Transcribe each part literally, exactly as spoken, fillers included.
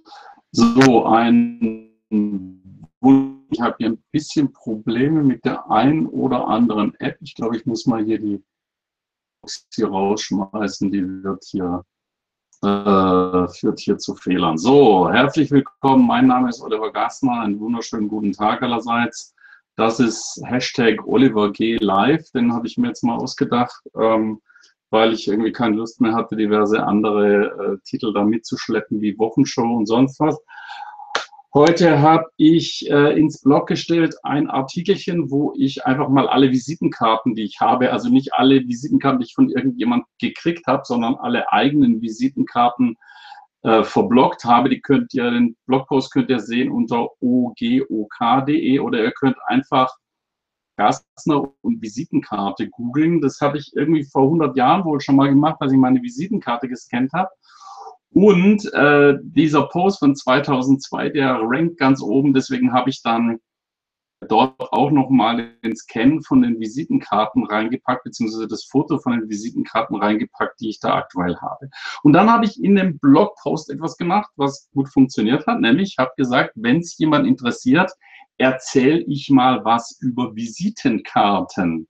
So, ein ich habe hier ein bisschen Probleme mit der einen oder anderen App. Ich glaube, ich muss mal hier die Box hier rausschmeißen. Die wird hier, äh, führt hier zu Fehlern. So, herzlich willkommen. Mein Name ist Oliver Gassner. Einen wunderschönen guten Tag allerseits. Das ist Hashtag Oliver G Live. Den habe ich mir jetzt mal ausgedacht, ähm, weil ich irgendwie keine Lust mehr hatte, diverse andere äh, Titel da mitzuschleppen, wie Wochenshow und sonst was. Heute habe ich äh, ins Blog gestellt ein Artikelchen, wo ich einfach mal alle Visitenkarten, die ich habe, also nicht alle Visitenkarten, die ich von irgendjemand gekriegt habe, sondern alle eigenen Visitenkarten äh, verbloggt habe. Die könnt ihr, den Blogpost könnt ihr sehen unter o g o k punkt de oder ihr könnt einfach Gassner und Visitenkarte googeln. Das habe ich irgendwie vor hundert Jahren wohl schon mal gemacht, als ich meine Visitenkarte gescannt habe. Und äh, dieser Post von zweitausendzwei, der rankt ganz oben, deswegen habe ich dann dort auch nochmal den Scan von den Visitenkarten reingepackt, beziehungsweise das Foto von den Visitenkarten reingepackt, die ich da aktuell habe. Und dann habe ich in dem Blogpost etwas gemacht, was gut funktioniert hat, nämlich ich habe gesagt, wenn es jemand interessiert, erzähle ich mal was über Visitenkarten.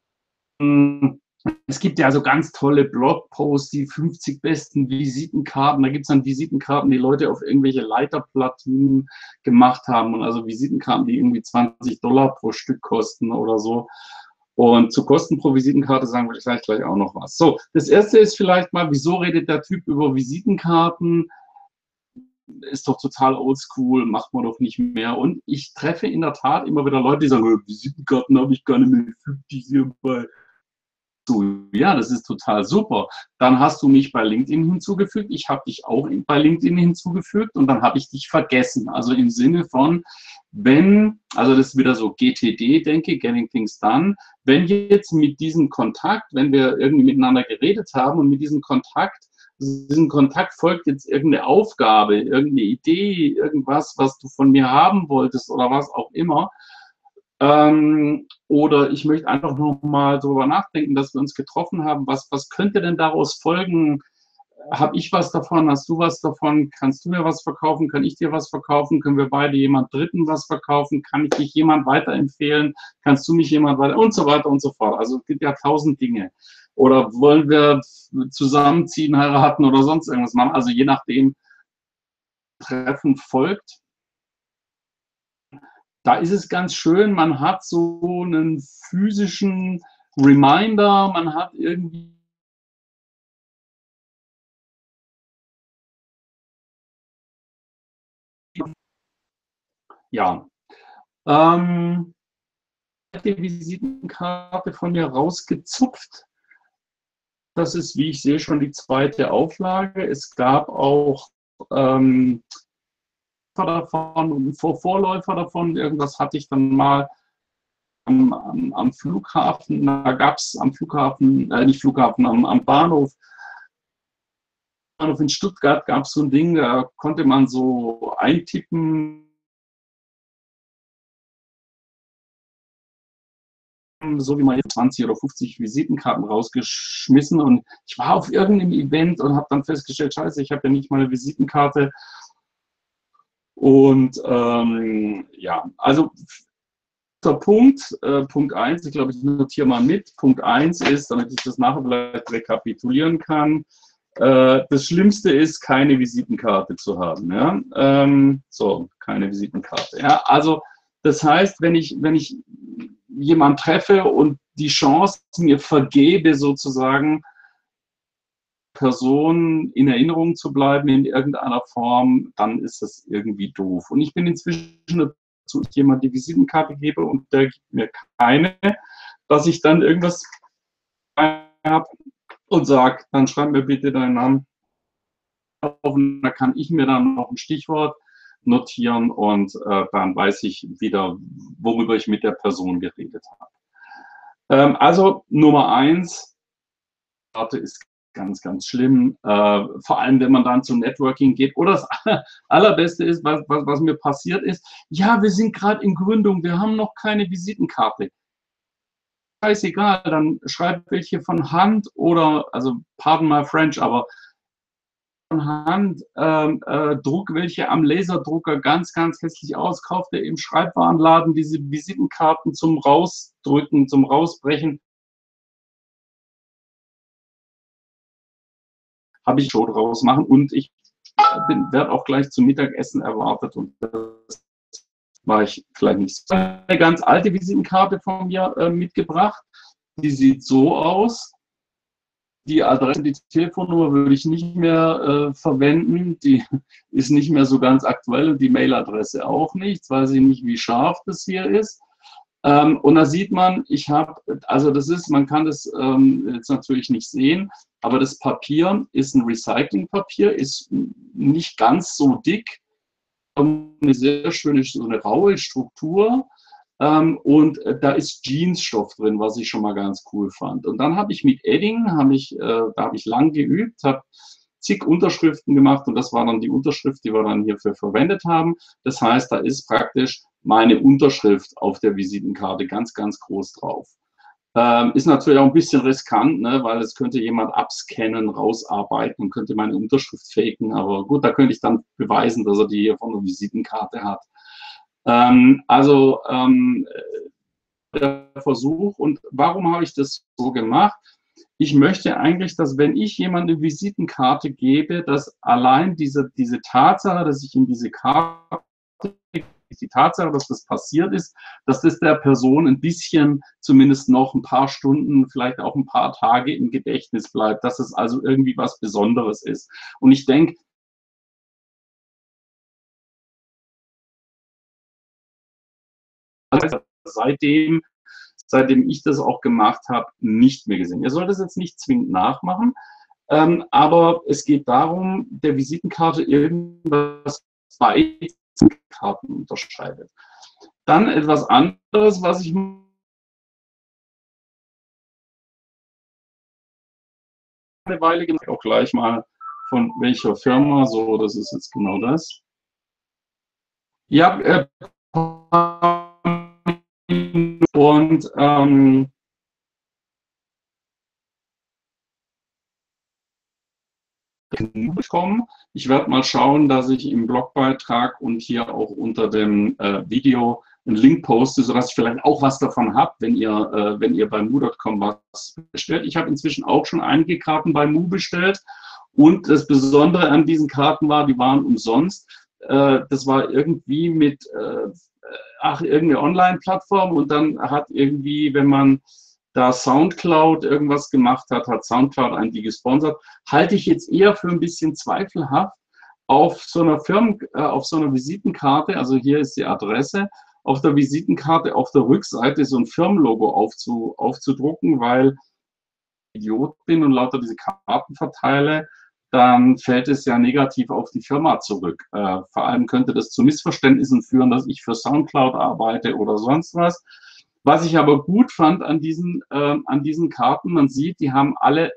Es gibt ja so ganz tolle Blogposts, die fünfzig besten Visitenkarten. Da gibt es dann Visitenkarten, die Leute auf irgendwelche Leiterplatinen gemacht haben. Und also Visitenkarten, die irgendwie zwanzig Dollar pro Stück kosten oder so. Und zu Kosten pro Visitenkarte sagen wir gleich, gleich auch noch was. So, das erste ist vielleicht mal, wieso redet der Typ über Visitenkarten? Ist doch total oldschool, macht man doch nicht mehr. Und ich treffe in der Tat immer wieder Leute, die sagen, Visitenkarten habe ich gar nicht mehr, die hier bei. So, ja, das ist total super. Dann hast du mich bei LinkedIn hinzugefügt. Ich habe dich auch bei LinkedIn hinzugefügt und dann habe ich dich vergessen. Also im Sinne von, wenn, also das ist wieder so G T D, denke, Getting Things Done, wenn jetzt mit diesem Kontakt, wenn wir irgendwie miteinander geredet haben und mit diesem Kontakt, diesem Kontakt folgt jetzt irgendeine Aufgabe, irgendeine Idee, irgendwas, was du von mir haben wolltest oder was auch immer, Ähm, oder ich möchte einfach noch mal darüber nachdenken, dass wir uns getroffen haben. Was, was könnte denn daraus folgen? Habe ich was davon? Hast du was davon? Kannst du mir was verkaufen? Kann ich dir was verkaufen? Können wir beide jemand Dritten was verkaufen? Kann ich dich jemand weiterempfehlen? Kannst du mich jemand weiter? Und so weiter und so fort. Also es gibt ja tausend Dinge. Oder wollen wir zusammenziehen, heiraten oder sonst irgendwas machen? Also je nachdem, Treffen folgt. Da ist es ganz schön, man hat so einen physischen Reminder, man hat irgendwie ja, ähm, die Visitenkarte von mir rausgezupft. Das ist, wie ich sehe, schon die zweite Auflage. Es gab auch ähm, davon, Vor Vorläufer davon, irgendwas hatte ich dann mal am, am, am Flughafen, da gab es am Flughafen, äh, nicht Flughafen, am, am Bahnhof, Bahnhof in Stuttgart gab es so ein Ding, da konnte man so eintippen, so wie man jetzt zwanzig oder fünfzig Visitenkarten rausgeschmissen und ich war auf irgendeinem Event und habe dann festgestellt, scheiße, ich habe ja nicht mal eine Visitenkarte. Und ähm, ja, also Punkt, äh, Punkt eins, ich glaube, ich notiere mal mit. Punkt eins ist, damit ich das nachher vielleicht rekapitulieren kann, äh, das Schlimmste ist, keine Visitenkarte zu haben. Ja? Ähm, so, keine Visitenkarte. Ja? Also das heißt, wenn ich, wenn ich jemanden treffe und die Chance mir vergebe, sozusagen Person in Erinnerung zu bleiben in irgendeiner Form, dann ist das irgendwie doof. Und ich bin inzwischen dazu, dass ich jemand die Visitenkarte gebe und der gibt mir keine, dass ich dann irgendwas habe und sage, dann schreib mir bitte deinen Namen auf und da kann ich mir dann noch ein Stichwort notieren und äh, dann weiß ich wieder, worüber ich mit der Person geredet habe. Ähm, also Nummer eins, Karte ist ganz, ganz schlimm. Äh, vor allem, wenn man dann zum Networking geht. Oder das Allerbeste ist, was, was, was mir passiert ist, ja, wir sind gerade in Gründung, wir haben noch keine Visitenkarte. Scheißegal, dann schreibt welche von Hand oder, also pardon my French, aber von Hand, ähm, äh, druck welche am Laserdrucker ganz, ganz hässlich aus, kaufte im Schreibwarenladen diese Visitenkarten zum Rausdrücken, zum Rausbrechen. Habe ich schon draus machen und ich werde auch gleich zum Mittagessen erwartet und das war ich vielleicht nicht so. Eine ganz alte Visitenkarte von mir äh, mitgebracht. Die sieht so aus. Die Adresse, die Telefonnummer würde ich nicht mehr äh, verwenden. Die ist nicht mehr so ganz aktuell und die Mailadresse auch nicht. Jetzt weiß ich nicht, wie scharf das hier ist. Ähm, und da sieht man, ich habe, also das ist, man kann das ähm, jetzt natürlich nicht sehen, aber das Papier ist ein Recyclingpapier, ist nicht ganz so dick, eine sehr schöne, so eine raue Struktur. Ähm, und äh, da ist Jeansstoff drin, was ich schon mal ganz cool fand. Und dann habe ich mit Edding, hab ich, äh, da habe ich lang geübt, habe zig Unterschriften gemacht und das war dann die Unterschrift, die wir dann hierfür verwendet haben. Das heißt, da ist praktisch meine Unterschrift auf der Visitenkarte ganz, ganz groß drauf. Ähm, ist natürlich auch ein bisschen riskant, ne, weil es könnte jemand abscannen, rausarbeiten und könnte meine Unterschrift faken. Aber gut, da könnte ich dann beweisen, dass er die hier von der Visitenkarte hat. Ähm, also ähm, der Versuch. Und warum habe ich das so gemacht? Ich möchte eigentlich, dass wenn ich jemandem eine Visitenkarte gebe, dass allein diese, diese Tatsache, dass ich ihm diese Karte, die Tatsache, dass das passiert ist, dass das der Person ein bisschen, zumindest noch ein paar Stunden, vielleicht auch ein paar Tage im Gedächtnis bleibt, dass es also irgendwie was Besonderes ist. Und ich denke, seitdem, seitdem ich das auch gemacht habe, nicht mehr gesehen. Ihr sollt es jetzt nicht zwingend nachmachen, ähm, aber es geht darum, der Visitenkarte irgendwas bei Karten unterscheidet. Dann etwas anderes, was ich eine Weile gemacht habe, auch gleich mal von welcher Firma, so, das ist jetzt genau das. Ja, äh, und ähm, bekommen. Ich werde mal schauen, dass ich im Blogbeitrag und hier auch unter dem äh, Video einen Link poste, sodass ich vielleicht auch was davon habe, wenn ihr, äh, wenn ihr bei mu Punkt com was bestellt. Ich habe inzwischen auch schon einige Karten bei Mu bestellt und das Besondere an diesen Karten war, die waren umsonst. Äh, das war irgendwie mit, äh, ach, irgendeine Online-Plattform und dann hat irgendwie, wenn man da Soundcloud irgendwas gemacht hat, hat Soundcloud einen die gesponsert, halte ich jetzt eher für ein bisschen zweifelhaft, auf so einer Firmen, äh, auf so einer Visitenkarte, also hier ist die Adresse, auf der Visitenkarte auf der Rückseite so ein Firmenlogo aufzu, aufzudrucken, weil ich Idiot bin und lauter diese Karten verteile, dann fällt es ja negativ auf die Firma zurück. Äh, vor allem könnte das zu Missverständnissen führen, dass ich für Soundcloud arbeite oder sonst was. Was ich aber gut fand an diesen, äh, an diesen Karten, man sieht, die haben alle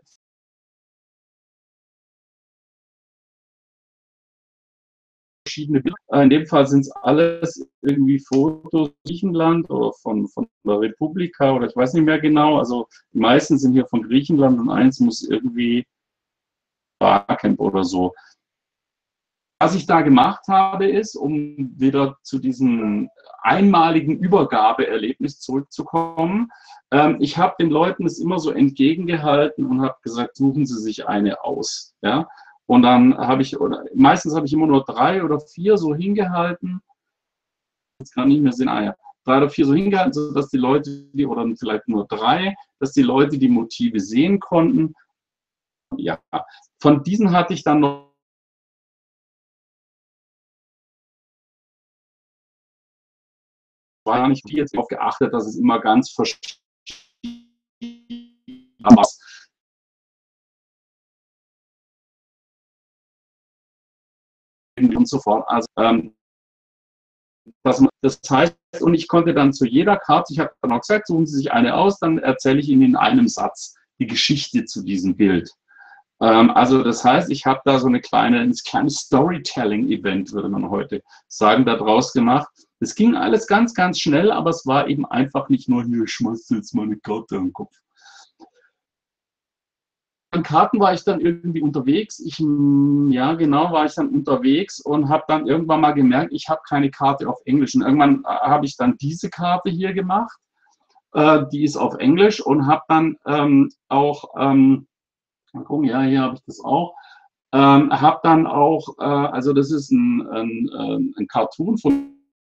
verschiedene Bilder. Äh, in dem Fall sind es alles irgendwie Fotos Griechenland oder von, von der Republika oder ich weiß nicht mehr genau. Also die meisten sind hier von Griechenland und eins muss irgendwie Barcamp oder so. Was ich da gemacht habe, ist, um wieder zu diesem einmaligen Übergabeerlebnis zurückzukommen, ähm, ich habe den Leuten es immer so entgegengehalten und habe gesagt, suchen Sie sich eine aus. Ja? Und dann habe ich, oder meistens habe ich immer nur drei oder vier so hingehalten, jetzt kann ich nicht mehr sehen, ah ja, drei oder vier so hingehalten, sodass die Leute, die, oder vielleicht nur drei, dass die Leute die Motive sehen konnten. Ja, von diesen hatte ich dann noch war nicht viel jetzt darauf geachtet, dass es immer ganz verschieden war. Und so fort. Also, ähm, das, das heißt, und ich konnte dann zu jeder Karte, ich habe dann auch gesagt, suchen Sie sich eine aus, dann erzähle ich Ihnen in einem Satz die Geschichte zu diesem Bild. Ähm, also das heißt, ich habe da so eine kleine, ein kleines Storytelling-Event, würde man heute sagen, da draus gemacht. Es ging alles ganz, ganz schnell, aber es war eben einfach nicht nur, hier, ich schmeiß jetzt meine Karte im Kopf. Karten war ich dann irgendwie unterwegs. Ich, ja, genau, war ich dann unterwegs und habe dann irgendwann mal gemerkt, ich habe keine Karte auf Englisch. Und irgendwann äh, habe ich dann diese Karte hier gemacht. Äh, die ist auf Englisch und habe dann ähm, auch, ähm, mal gucken, ja, hier habe ich das auch. Ähm, habe dann auch, äh, also das ist ein, ein, ein Cartoon von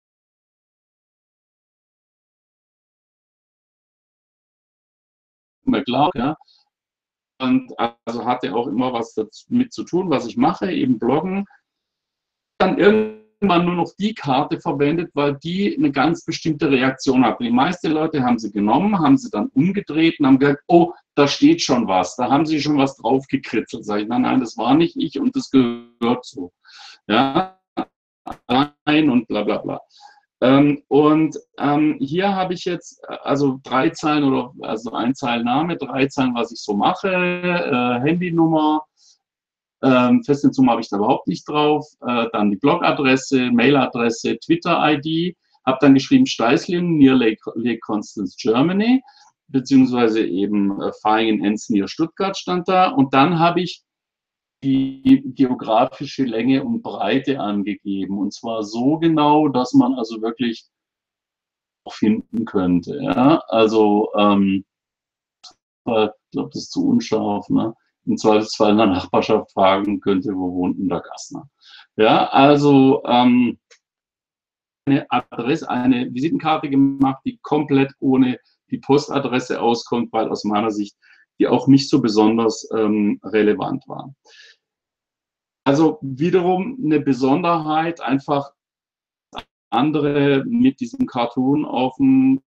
McCloud, ja. Und also hatte auch immer was damit zu tun, was ich mache, eben bloggen. Dann irgendwann nur noch die Karte verwendet, weil die eine ganz bestimmte Reaktion hat. Die meisten Leute haben sie genommen, haben sie dann umgedreht und haben gesagt, oh, da steht schon was, da haben sie schon was drauf gekritzelt. Sag ich, nein, nein, das war nicht ich und das gehört so. Ja, nein und bla bla bla. Ähm, und ähm, hier habe ich jetzt also drei Zeilen oder also ein Zeilenname, drei Zeilen, was ich so mache, äh, Handynummer, ähm, Festnetznummer habe ich da überhaupt nicht drauf, äh, dann die Blogadresse, Mailadresse, Twitter-I D, habe dann geschrieben Steißlin, near Lake, Lake Constance, Germany, beziehungsweise eben äh, Vaihingen, Enns, near Stuttgart stand da und dann habe ich die geografische Länge und Breite angegeben. Und zwar so genau, dass man also wirklich auch finden könnte. Ja? Also, ähm, ich glaube, das ist zu unscharf. Ne? Im Zweifelsfall in der Nachbarschaft fragen könnte, wo wohnt denn der Gastner? Ja, also ähm, eine Adresse, eine Visitenkarte gemacht, die komplett ohne die Postadresse auskommt, weil aus meiner Sicht die auch nicht so besonders ähm, relevant war. Also wiederum eine Besonderheit, einfach andere mit diesem Cartoon auf dem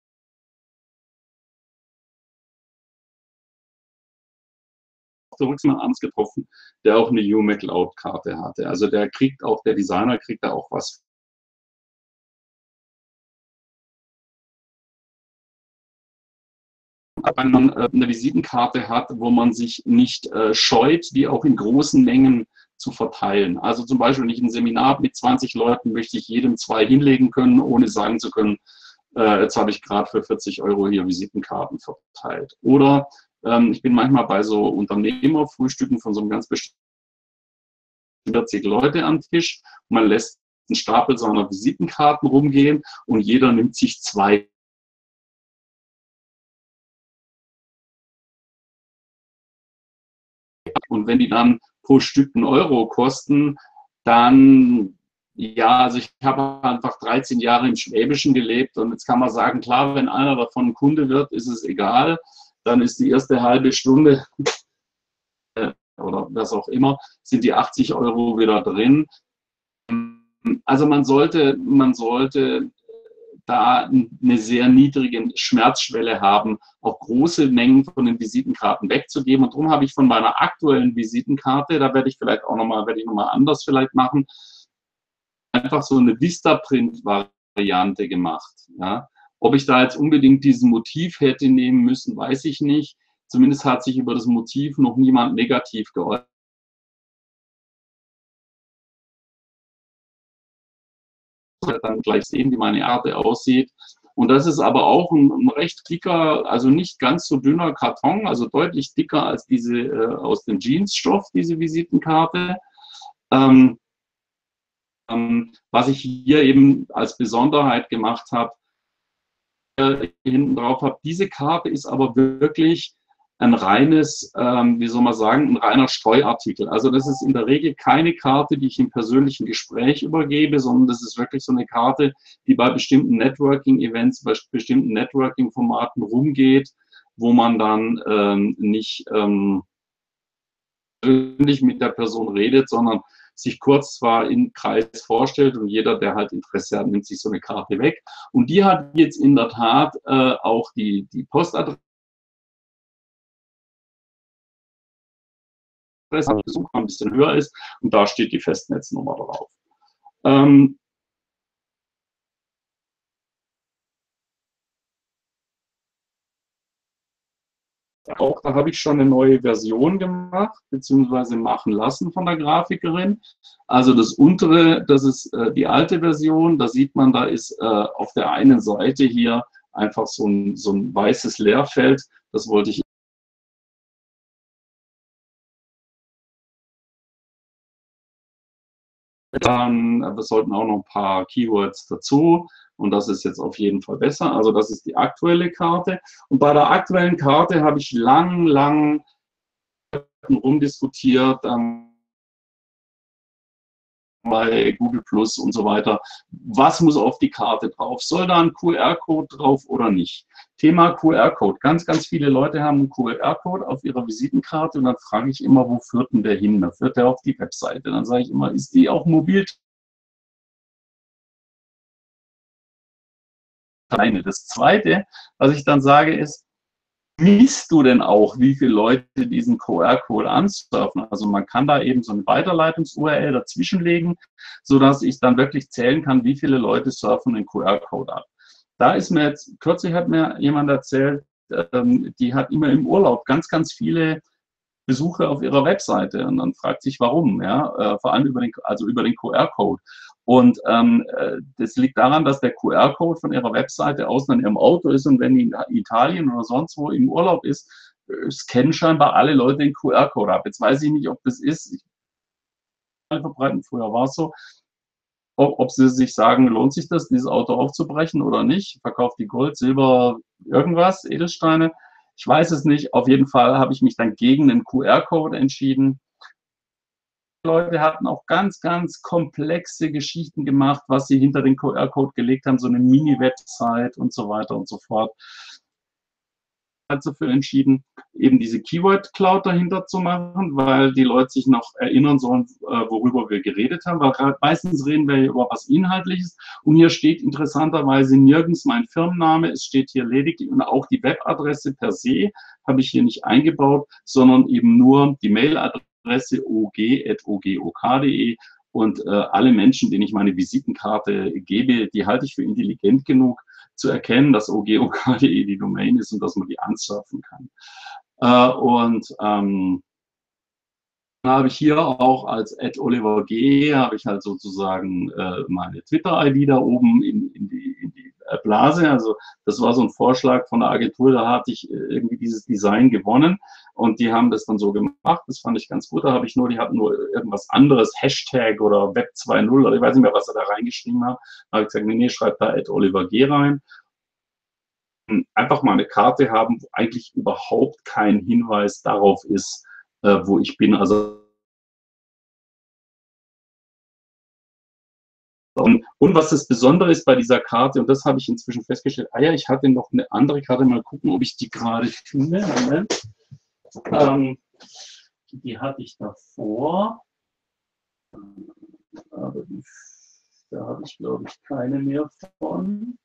Zurücksmann abends getroffen, der auch eine Hugh MacLeod-Karte hatte. Also der kriegt auch, der Designer kriegt da auch was. Wenn man äh, eine Visitenkarte hat, wo man sich nicht äh, scheut, die auch in großen Mengen zu verteilen. Also zum Beispiel, wenn ich ein Seminar mit zwanzig Leuten möchte ich jedem zwei hinlegen können, ohne sagen zu können, äh, jetzt habe ich gerade für vierzig Euro hier Visitenkarten verteilt. Oder ähm, ich bin manchmal bei so Unternehmerfrühstücken von so einem ganz bestimmten vierzig Leute am Tisch und man lässt einen Stapel seiner Visitenkarten rumgehen und jeder nimmt sich zwei. Und wenn die dann pro Stück einen Euro kosten, dann, ja, also ich habe einfach dreizehn Jahre im Schwäbischen gelebt und jetzt kann man sagen, klar, wenn einer davon ein Kunde wird, ist es egal, dann ist die erste halbe Stunde äh, oder was auch immer, sind die achtzig Euro wieder drin. Also man sollte, man sollte da eine sehr niedrige Schmerzschwelle haben, auch große Mengen von den Visitenkarten wegzugeben. Und darum habe ich von meiner aktuellen Visitenkarte, da werde ich vielleicht auch nochmal, werde ich nochmal anders vielleicht machen, einfach so eine Vistaprint-Variante gemacht. Ja. Ob ich da jetzt unbedingt diesen Motiv hätte nehmen müssen, weiß ich nicht. Zumindest hat sich über das Motiv noch niemand negativ geäußert. Dann gleich sehen, wie meine Karte aussieht. Und das ist aber auch ein, ein recht dicker, also nicht ganz so dünner Karton, also deutlich dicker als diese äh, aus dem Jeansstoff, diese Visitenkarte. Ähm, ähm, was ich hier eben als Besonderheit gemacht habe, äh, hinten drauf habe, diese Karte ist aber wirklich ein reines, ähm, wie soll man sagen, ein reiner Streuartikel. Also das ist in der Regel keine Karte, die ich im persönlichen Gespräch übergebe, sondern das ist wirklich so eine Karte, die bei bestimmten Networking-Events, bei bestimmten Networking-Formaten rumgeht, wo man dann ähm, nicht ähm, persönlich mit der Person redet, sondern sich kurz zwar im Kreis vorstellt und jeder, der halt Interesse hat, nimmt sich so eine Karte weg. Und die hat jetzt in der Tat äh, auch die, die Postadresse, Besuch ein bisschen höher ist und da steht die Festnetznummer drauf. Ähm, auch da habe ich schon eine neue Version gemacht, beziehungsweise machen lassen von der Grafikerin. Also das untere, das ist äh, die alte Version, da sieht man, da ist äh, auf der einen Seite hier einfach so ein, so ein weißes Leerfeld, das wollte ich Dann, wir sollten auch noch ein paar Keywords dazu. Und das ist jetzt auf jeden Fall besser. Also das ist die aktuelle Karte. Und bei der aktuellen Karte habe ich lang, lang rumdiskutiert, ähm, bei Google Plus und so weiter. Was muss auf die Karte drauf? Soll da ein Q R-Code drauf oder nicht? Thema Q R-Code. Ganz, ganz viele Leute haben einen Q R-Code auf ihrer Visitenkarte und dann frage ich immer, wo führt denn der hin? Da führt der auf die Webseite. Dann sage ich immer, ist die auch mobil? Das Zweite, was ich dann sage, ist, misst du denn auch, wie viele Leute diesen Q R-Code ansurfen? Also man kann da eben so eine Weiterleitungs-U R L dazwischenlegen, sodass ich dann wirklich zählen kann, wie viele Leute surfen den Q R-Code ab. Da ist mir jetzt, kürzlich hat mir jemand erzählt, ähm, die hat immer im Urlaub ganz, ganz viele Besuche auf ihrer Webseite und dann fragt sich, warum, ja, äh, vor allem über den, also über den Q R-Code. Und ähm, das liegt daran, dass der Q R-Code von ihrer Webseite aus in ihrem Auto ist und wenn die in Italien oder sonst wo im Urlaub ist, scannen scheinbar alle Leute den Q R-Code ab. Jetzt weiß ich nicht, ob das ist, ich verbreiten, früher war es so, ob, ob sie sich sagen, lohnt sich das, dieses Auto aufzubrechen oder nicht, verkauft die Gold, Silber, irgendwas, Edelsteine. Ich weiß es nicht. Auf jeden Fall habe ich mich dann gegen den Q R-Code entschieden. Die Leute hatten auch ganz, ganz komplexe Geschichten gemacht, was sie hinter den Q R-Code gelegt haben, so eine Mini-Website und so weiter und so fort. Dafür entschieden, eben diese Keyword-Cloud dahinter zu machen, weil die Leute sich noch erinnern sollen, worüber wir geredet haben, weil meistens reden wir über was Inhaltliches und hier steht interessanterweise nirgends mein Firmenname, es steht hier lediglich und auch die Webadresse per se habe ich hier nicht eingebaut, sondern eben nur die Mailadresse o g at o g o k punkt de und äh, alle Menschen, denen ich meine Visitenkarte gebe, die halte ich für intelligent genug, zu erkennen, dass o g o k punkt de die Domain ist und dass man die ansurfen kann. Äh, und ähm, dann habe ich hier auch als at Oliver G. habe ich halt sozusagen äh, meine Twitter-I D da oben in, in, die, in die Blase. Also das war so ein Vorschlag von der Agentur, da hatte ich irgendwie dieses Design gewonnen und die haben das dann so gemacht. Das fand ich ganz gut. Da habe ich nur, die hatten nur irgendwas anderes, Hashtag oder Web zwei Punkt null oder ich weiß nicht mehr, was sie da reingeschrieben haben. Da habe ich gesagt, nee, nee, schreibt da at Oliver G. rein. Einfach mal eine Karte haben, wo eigentlich überhaupt kein Hinweis darauf ist, äh, wo ich bin. Also und, und was das Besondere ist bei dieser Karte, und das habe ich inzwischen festgestellt, ah ja, ich hatte noch eine andere Karte, mal gucken, ob ich die gerade finde. Moment. Ähm, die hatte ich davor, aber die, da habe ich, glaube ich, keine mehr von.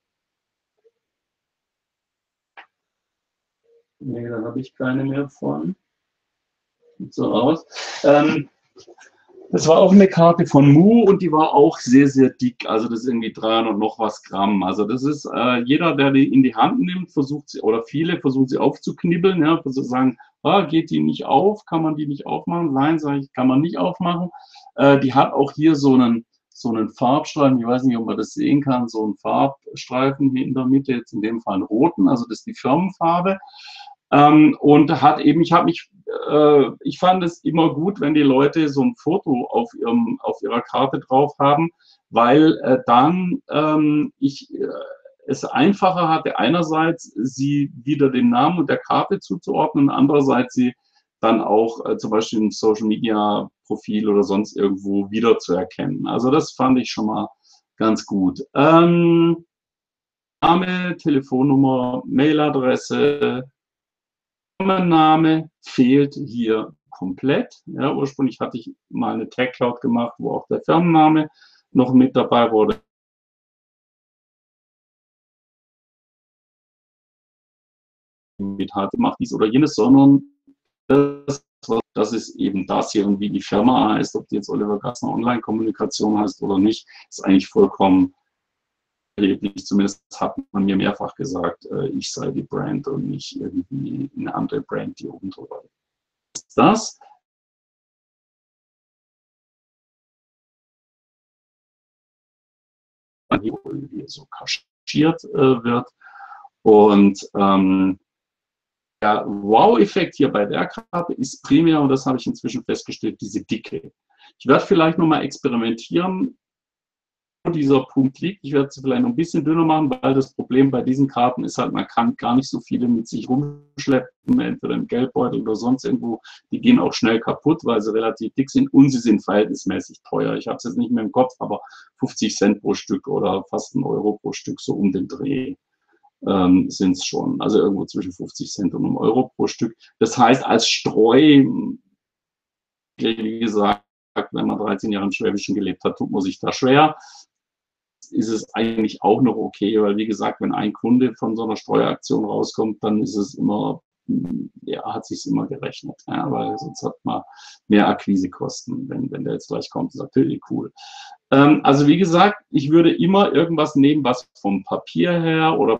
Nee, da habe ich keine mehr von. Sieht so aus. Ähm, das war auch eine Karte von Mu und die war auch sehr, sehr dick. Also das ist irgendwie dreihundert noch was Gramm. Also das ist, äh, jeder, der die in die Hand nimmt, versucht sie, oder viele versuchen sie aufzuknibbeln, ja, versuchen sagen, ah, geht die nicht auf, kann man die nicht aufmachen? Nein, sage ich, kann man nicht aufmachen. Äh, die hat auch hier so einen, so einen Farbstreifen, ich weiß nicht, ob man das sehen kann, so einen Farbstreifen hier in der Mitte, jetzt in dem Fall einen roten, also das ist die Firmenfarbe. Ähm, und hat eben, ich habe mich, äh, ich fand es immer gut, wenn die Leute so ein Foto auf ihrem, auf ihrer Karte drauf haben, weil äh, dann ähm, ich äh, es einfacher hatte, einerseits sie wieder den Namen und der Karte zuzuordnen, andererseits sie dann auch äh, zum Beispiel im Social Media Profil oder sonst irgendwo wiederzuerkennen. Also das fand ich schon mal ganz gut. Ähm, Name, Telefonnummer, Mailadresse, Name fehlt hier komplett. Ja, ursprünglich hatte ich mal eine Tag Cloud gemacht, wo auch der Firmenname noch mit dabei wurde. Mit hatte, macht dies oder jenes, sondern das, das ist eben das hier und wie die Firma heißt, ob die jetzt Oliver Gassner Online-Kommunikation heißt oder nicht, ist eigentlich vollkommen erheblich. Zumindest hat man mir mehrfach gesagt, ich sei die Brand und nicht irgendwie eine andere Brand, die oben drüber ist. Das irgendwie so kaschiert äh, wird. Und ähm, der Wow-Effekt hier bei der Karte ist primär, und das habe ich inzwischen festgestellt, diese Dicke. Ich werde vielleicht nochmal experimentieren, wo dieser Punkt liegt. Ich werde es vielleicht noch ein bisschen dünner machen, weil das Problem bei diesen Karten ist halt, man kann gar nicht so viele mit sich rumschleppen, entweder im Geldbeutel oder sonst irgendwo. Die gehen auch schnell kaputt, weil sie relativ dick sind und sie sind verhältnismäßig teuer. Ich habe es jetzt nicht mehr im Kopf, aber fünfzig Cent pro Stück oder fast ein Euro pro Stück, so um den Dreh. Ähm, sind es schon, also irgendwo zwischen fünfzig Cent und einem Euro pro Stück. Das heißt, als Streu, wie gesagt, wenn man dreizehn Jahre im Schwäbischen gelebt hat, tut man sich da schwer. Ist es eigentlich auch noch okay, weil wie gesagt, wenn ein Kunde von so einer Streuaktion rauskommt, dann ist es immer, ja, hat sich immer gerechnet, ja, weil sonst hat man mehr Akquisekosten, wenn, wenn der jetzt gleich kommt und sagt, hey, cool. Ähm, also wie gesagt, ich würde immer irgendwas nehmen, was vom Papier her oder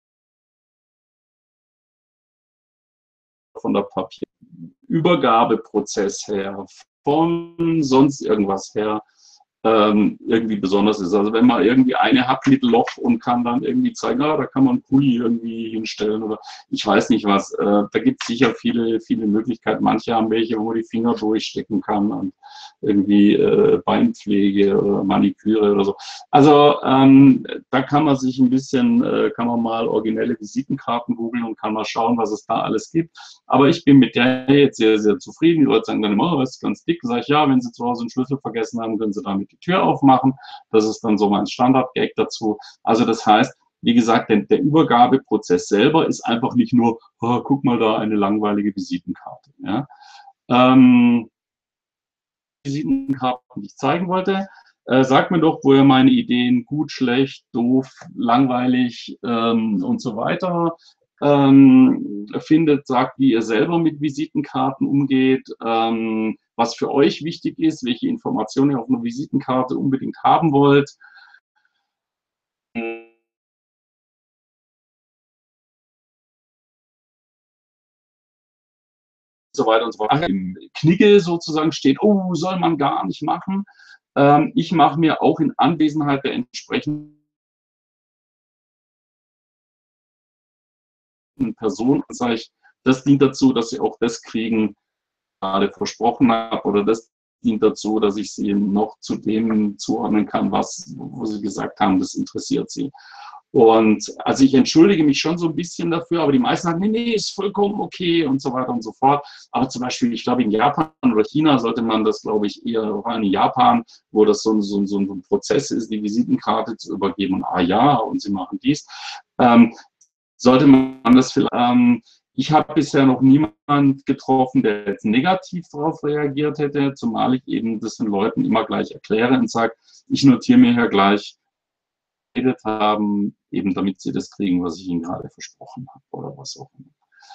von der Papierübergabeprozess her, von sonst irgendwas her, ähm, irgendwie besonders ist. Also wenn man irgendwie eine hat mit Loch und kann dann irgendwie zeigen, ah, da kann man einen Kuli irgendwie hinstellen oder ich weiß nicht was. Äh, da gibt es sicher viele, viele Möglichkeiten. Manche haben welche, wo man die Finger durchstecken kann und irgendwie äh, Beinpflege oder Maniküre oder so. Also ähm, da kann man sich ein bisschen, äh, kann man mal originelle Visitenkarten googeln und kann mal schauen, was es da alles gibt. Aber ich bin mit der jetzt sehr, sehr zufrieden. Die Leute sagen dann immer, oh, das ist ganz dick. Sag ich, ja, wenn Sie zu Hause einen Schlüssel vergessen haben, können Sie damit die Tür aufmachen. Das ist dann so mein Standard-Gag dazu. Also das heißt, wie gesagt, der, der Übergabeprozess selber ist einfach nicht nur, oh, guck mal da, eine langweilige Visitenkarte. Ja. Ähm, Visitenkarten, die ich zeigen wollte. Äh, sagt mir doch, wo ihr meine Ideen gut, schlecht, doof, langweilig ähm, und so weiter ähm, findet. Sagt, wie ihr selber mit Visitenkarten umgeht, ähm, was für euch wichtig ist, welche Informationen ihr auf einer Visitenkarte unbedingt haben wollt. So weiter und so fort. Im Knigge sozusagen steht, oh, soll man gar nicht machen. Ähm, ich mache mir auch in Anwesenheit der entsprechenden Person, sage ich, das dient dazu, dass sie auch das kriegen, gerade versprochen habe, oder das dient dazu, dass ich sie noch zu dem zuordnen kann, was, wo sie gesagt haben, das interessiert sie. Und also ich entschuldige mich schon so ein bisschen dafür, aber die meisten sagen, nee, nee, ist vollkommen okay und so weiter und so fort. Aber zum Beispiel, ich glaube, in Japan oder China sollte man das, glaube ich, eher, vor allem in Japan, wo das so, so, so ein Prozess ist, die Visitenkarte zu übergeben und ah ja, und sie machen dies, ähm, sollte man das vielleicht, ähm, ich habe bisher noch niemanden getroffen, der jetzt negativ darauf reagiert hätte, zumal ich eben das den Leuten immer gleich erkläre und sage, ich notiere mir ja gleich, geredet haben, eben damit sie das kriegen, was ich ihnen gerade versprochen habe oder was auch immer.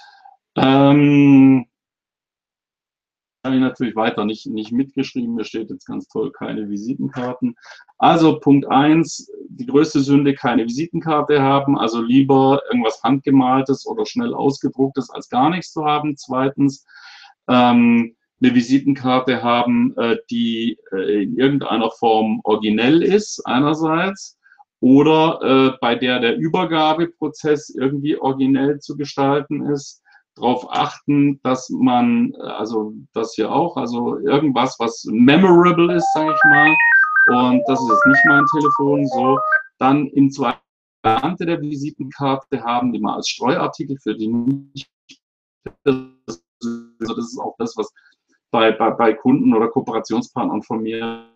Ähm, habe ich natürlich weiter nicht, nicht mitgeschrieben, mir steht jetzt ganz toll, keine Visitenkarten. Also Punkt eins, die größte Sünde, keine Visitenkarte haben, also lieber irgendwas handgemaltes oder schnell ausgedrucktes, als gar nichts zu haben. Zweitens, ähm, eine Visitenkarte haben, äh, die äh, in irgendeiner Form originell ist, einerseits, oder äh, bei der der Übergabeprozess irgendwie originell zu gestalten ist. Darauf achten, dass man, also das hier auch, also irgendwas, was memorable ist, sage ich mal, und das ist jetzt nicht mein Telefon, so, dann im zweiten Variante der Visitenkarte haben, die mal als Streuartikel für die nicht, also das ist auch das, was bei, bei, bei Kunden oder Kooperationspartnern von mir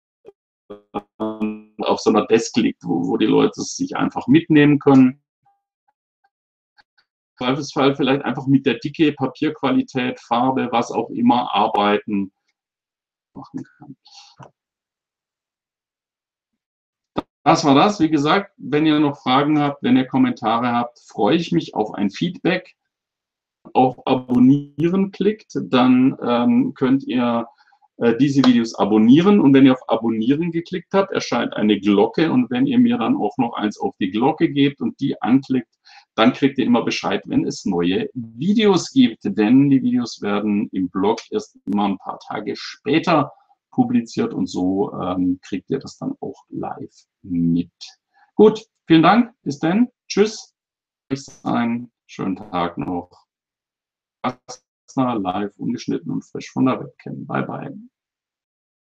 auf so einer Desk liegt, wo, wo die Leute es sich einfach mitnehmen können. Im Zweifelsfall vielleicht einfach mit der Dicke, Papierqualität, Farbe, was auch immer, arbeiten machen kann. Das war das. Wie gesagt, wenn ihr noch Fragen habt, wenn ihr Kommentare habt, freue ich mich auf ein Feedback. Auf Abonnieren klickt, dann ähm, könnt ihr äh, diese Videos abonnieren. Und wenn ihr auf Abonnieren geklickt habt, erscheint eine Glocke. Und wenn ihr mir dann auch noch eins auf die Glocke gebt und die anklickt, dann kriegt ihr immer Bescheid, wenn es neue Videos gibt. Denn die Videos werden im Blog erst immer ein paar Tage später publiziert und so ähm, kriegt ihr das dann auch live mit. Gut, vielen Dank. Bis dann. Tschüss. Einen schönen Tag noch. Live, ungeschnitten und frisch von der Webcam. Bye, bye.